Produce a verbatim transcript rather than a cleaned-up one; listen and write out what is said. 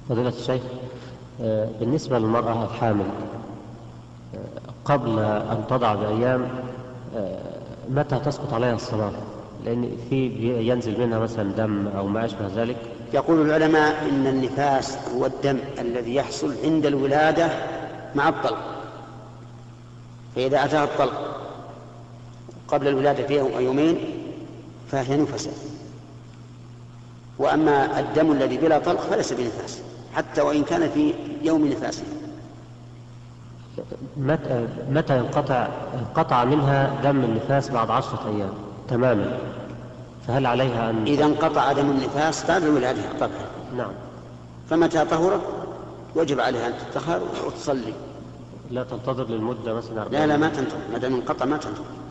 فضيلة الشيخ، بالنسبة للمرأة الحامل قبل أن تضع بأيام متى تسقط عليها الصلاة؟ لأن في ينزل منها مثلا دم أو ما أشبه ذلك. يقول العلماء إن النفاس هو الدم الذي يحصل عند الولادة مع الطلق، فإذا أتاها الطلق قبل الولادة في يوم أو يومين فهي نفسة، وأما الدم الذي بلا طلق فليس بنفاس حتى وإن كان في يوم نفاسه. متى ينقطع انقطع منها دم النفاس؟ بعد عشرة أيام تماما، فهل عليها أن إذا انقطع دم النفاس بعد الولادة طبعا. نعم. فمتى طهرت وجب عليها أن تطهر وتصلي. لا تنتظر للمدة مثلا؟ لا لا ما تنتظر، ما دام انقطع ما تنتظر.